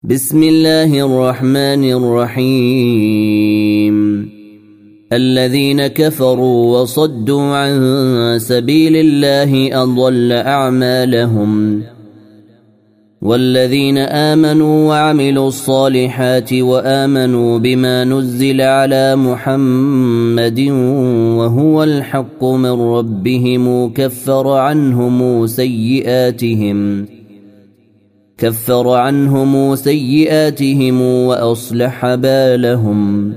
بسم الله الرحمن الرحيم. الذين كفروا وصدوا عن سبيل الله أضل أعمالهم، والذين آمنوا وعملوا الصالحات وآمنوا بما نزل على محمد وهو الحق من ربهم كفر عنهم سيئاتهم وأصلح بالهم.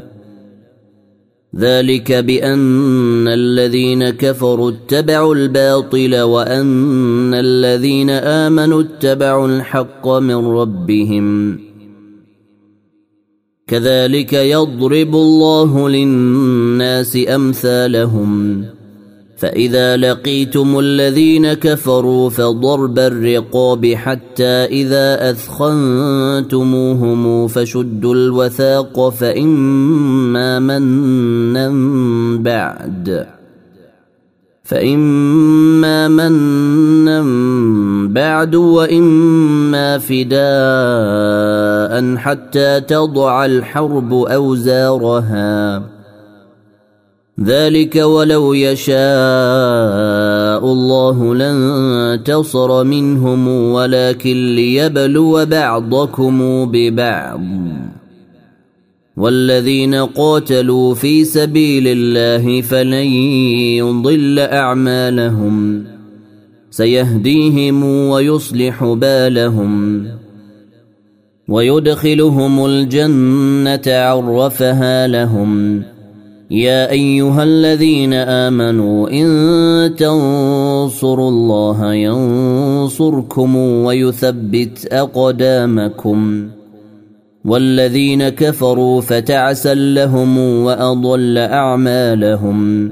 ذلك بأن الذين كفروا اتبعوا الباطل وأن الذين آمنوا اتبعوا الحق من ربهم. كذلك يضرب الله للناس أمثالهم. فإذا لقيتم الذين كفروا فضرب الرقاب حتى إذا أثخنتموهم فشدوا الوثاق فإما منا بعد وإما فداء حتى تضع الحرب أوزارها. ذلك ولو يشاء الله لانتصر منهم ولكن ليبلو بعضكم ببعض. والذين قاتلوا في سبيل الله فلن يضل أعمالهم، سيهديهم ويصلح بالهم ويدخلهم الجنة عرفها لهم. يا أيها الذين آمنوا إن تنصروا الله ينصركم ويثبت أقدامكم. والذين كفروا فتعسا لهم وأضل أعمالهم.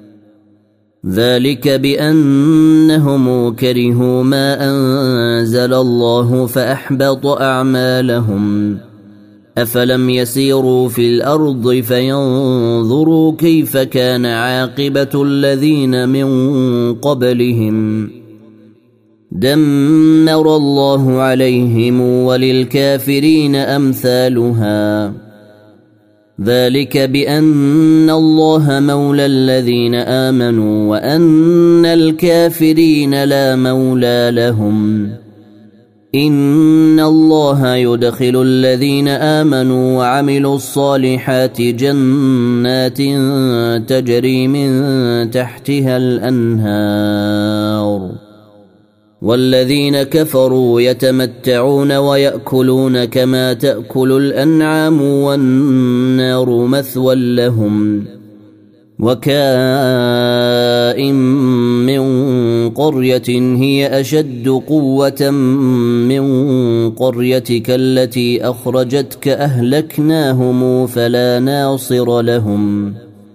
ذلك بأنهم كرهوا ما أنزل الله فأحبط أعمالهم. أفلم يسيروا في الأرض فينظروا كيف كان عاقبة الذين من قبلهم. دمر الله عليهم وللكافرين أمثالها. ذلك بأن الله مولى الذين آمنوا وأن الكافرين لا مولى لهم. إن الله يدخل الذين آمنوا وعملوا الصالحات جنات تجري من تحتها الأنهار، والذين كفروا يتمتعون ويأكلون كما تأكل الأنعام والنار مثوى لهم. وكائن من قرية هي أشد قوة من قريتك التي أخرجتك أهلكناهم فلا ناصر لهم.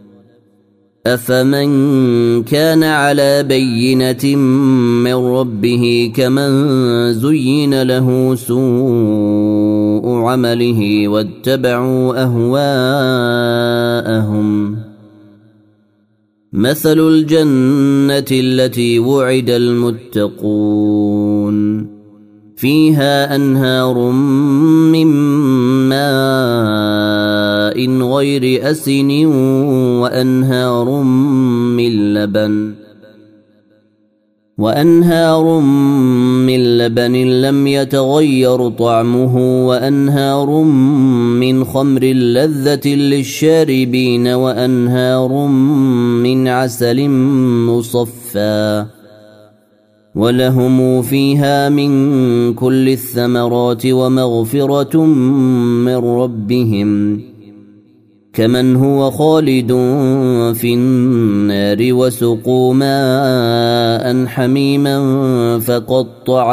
أفمن كان على بينة من ربه كمن زين له سوء عمله واتبعوا أهواءهم. مثل الجنة التي وعد المتقون فيها أنهار من ماء غير أسن وأنهار من لبن لم يتغير طعمه وأنهار من خمر لذة للشاربين وأنهار من عسل مصفى ولهم فيها من كل الثمرات ومغفرة من ربهم كمن هو خالد في النار وسقوا ماء حميما فقطع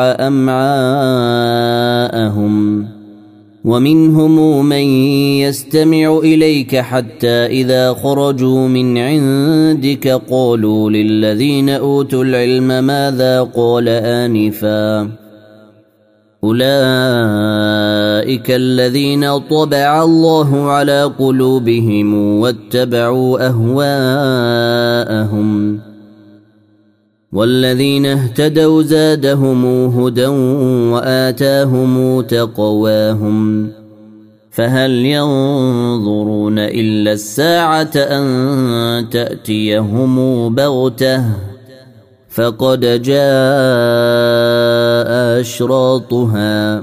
أمعاءهم. ومنهم من يستمع إليك حتى إذا خرجوا من عندك قالوا للذين أوتوا العلم ماذا قال آنفا. أولئك الذين طبع الله على قلوبهم واتبعوا أهواءهم. والذين اهتدوا زادهم هدى وآتاهم تقواهم فهل ينظرون إلا الساعة أن تأتيهم بغتة فقد جاء أشراطها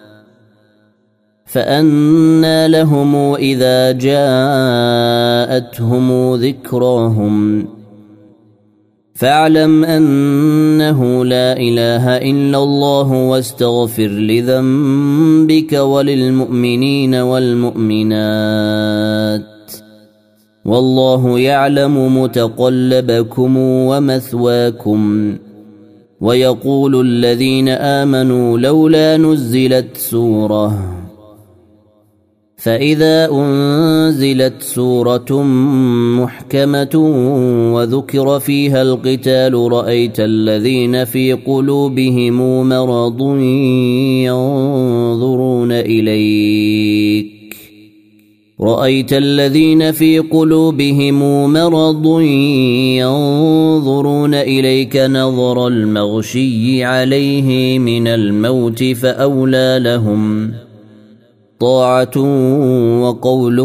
فأنى لهم إذا جاءتهم ذكراهم فاعلم أنه لا إله إلا الله واستغفر لذنبك وللمؤمنين والمؤمنات والله يعلم متقلبكم ومثواكم ويقول الذين آمنوا لولا نزلت سورة فإذا أنزلت سورة محكمة وذكر فيها القتال رأيت الذين في قلوبهم مرض ينظرون إليك نظر المغشي عليه من الموت فأولى لهم طاعة وقول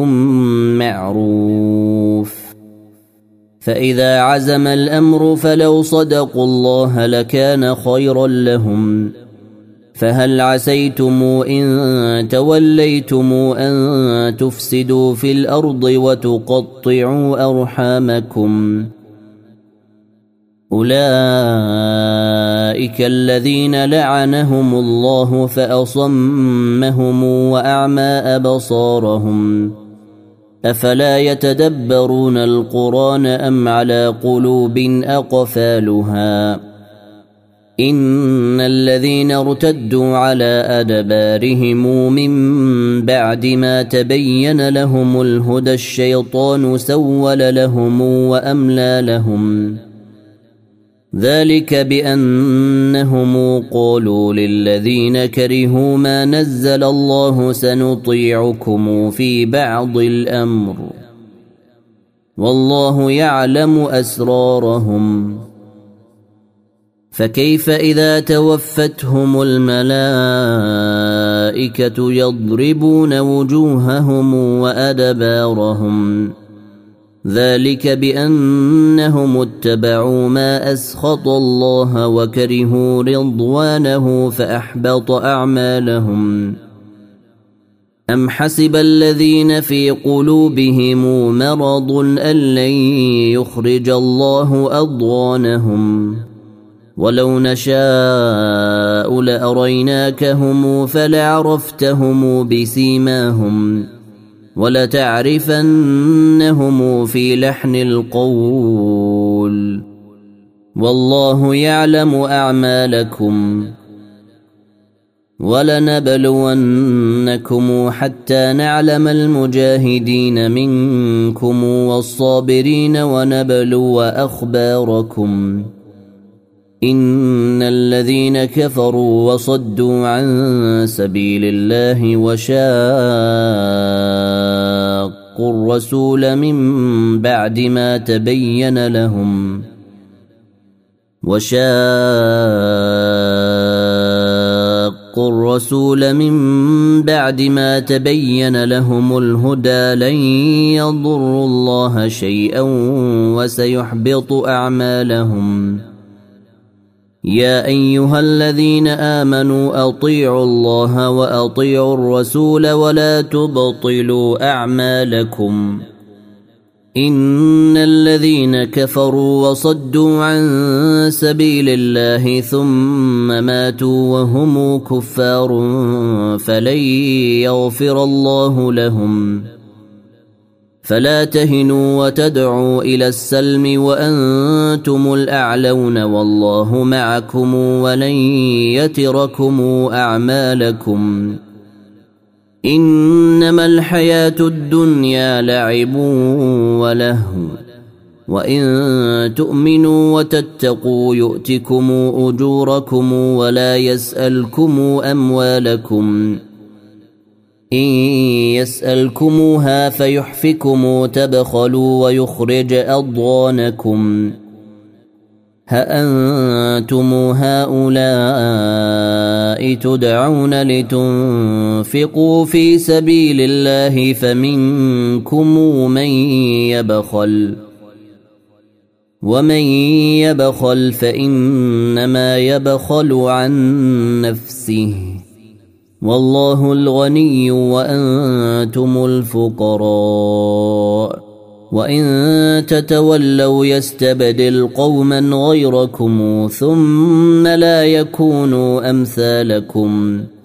معروف فإذا عزم الأمر فلو صدقوا الله لكان خيرا لهم فهل عسيتم إن توليتم أن تفسدوا في الأرض وتقطعوا أرحامكم أولئك الذين لعنهم الله فأصمهم وأعمى أبصارهم أفلا يتدبرون القرآن أم على قلوب أقفالها إن الذين ارتدوا على أدبارهم من بعد ما تبين لهم الهدى الشيطان سول لهم وأملى لهم ذلك بأنهم قالوا للذين كرهوا ما نزل الله سنطيعكم في بعض الأمر والله يعلم أسرارهم فكيف إذا توفتهم الملائكة يضربون وجوههم وأدبارهم ذلك بأنهم اتبعوا ما أسخط الله وكرهوا رضوانه فأحبط أعمالهم أم حسب الذين في قلوبهم مرض أن لن يخرج الله أضغانهم ولو نشاء لأريناكهم فلعرفتهم بسيماهم ولتعرفنهم في لحن القول والله يعلم أعمالكم ولنبلونكم حتى نعلم المجاهدين منكم والصابرين ونبلو أخباركم إن الذين كفروا وصدوا عن سبيل الله وشاقوا الرسول من بعد ما تبين لهم الهدى لن يضروا الله شيئا وسيحبط أعمالهم يا أيها الذين آمنوا أطيعوا الله وأطيعوا الرسول ولا تبطلوا أعمالكم إن الذين كفروا وصدوا عن سبيل الله ثم ماتوا وهم كفار فلن يغفر الله لهم فلا تهنوا وتدعوا إلى السلم وأنتم الأعلون والله معكم ولن يتركم أعمالكم إنما الحياة الدنيا لعب ولهو وإن تؤمنوا وتتقوا يؤتكم أجوركم ولا يسألكم أموالكم إن يسألكموها فيحفكم تبخلوا ويخرج أضغانكم أنتم هؤلاء تدعون لتنفقوا في سبيل الله فمنكم من يبخل ومن يبخل فإنما يبخل عن نفسه والله الغني وأنتم الفقراء وإن تتولوا يستبدل قوما غيركم ثم لا يكونوا أمثالكم